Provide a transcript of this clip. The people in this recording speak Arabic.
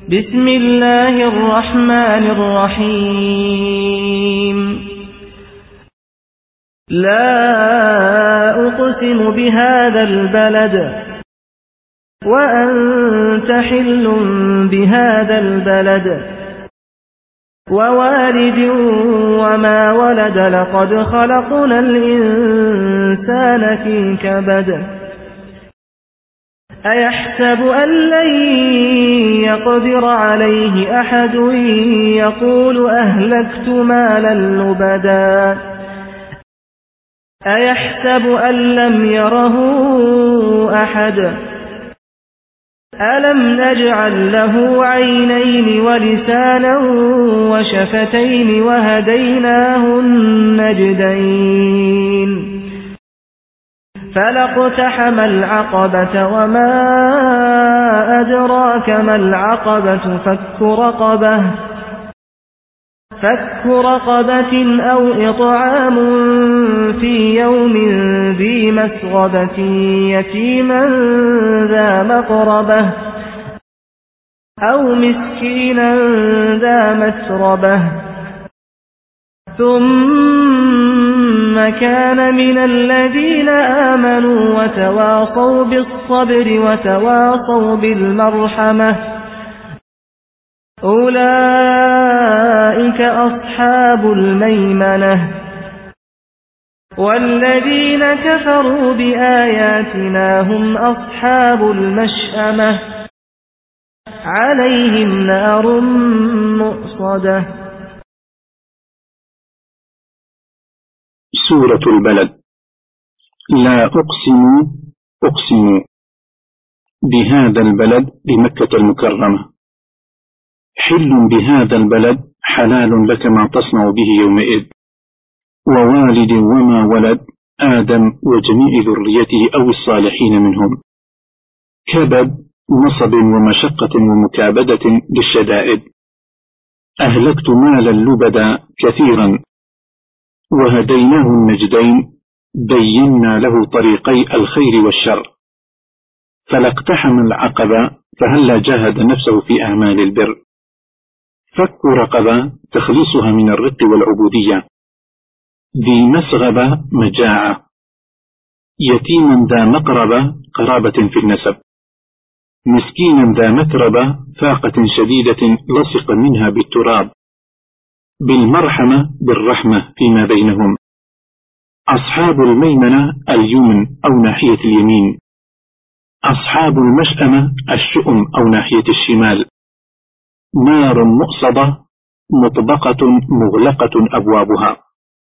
بسم الله الرحمن الرحيم لا أقسم بهذا البلد وأنت حل بهذا البلد ووالد وما ولد لقد خلقنا الإنسان في كبد أيحسب أن لن يقدر عليه أحد يقول أهلكت مالا لبدا أيحسب أن لم يره أحد ألم نجعل له عينين ولسانا وشفتين وهديناه النجدين فلاقتحم العقبة وما أدراك ما العقبة فك رقبة أو إطعام في يوم ذي مسغبة يتيما ذا مقربة أو مسكينا ذا مسربة ثم كان من الذين آمنوا وتواصوا بالصبر وتواصوا بالمرحمة أولئك أصحاب الميمنة والذين كفروا بآياتنا هم أصحاب المشأمة عليهم نار مؤصدة. سورة البلد. لا أقسم بهذا البلد بمكة المكرمة. حل بهذا البلد حلال لك ما تصنع به يومئذ. ووالد وما ولد آدم وجميع ذريته أو الصالحين منهم. كبد نصب ومشقة ومكابدة بالشدائد. أهلكت مالا لبدا كثيرا وهديناه النجدين بينا له طريقي الخير والشر. فلاقتحم العقبة فهلا جاهد نفسه في أعمال البر. فك رقبة تخليصها من الرق والعبودية. ذي مسغبة مجاعة. يتيما ذا مقربة قرابة في النسب. مسكينا ذا متربة فاقة شديدة لصق منها بالتراب. بالمرحمة بالرحمة فيما بينهم. أصحاب الميمنة اليمن أو ناحية اليمين. أصحاب المشأمة الشؤم أو ناحية الشمال. نار مؤصدة مطبقة مغلقة أبوابها.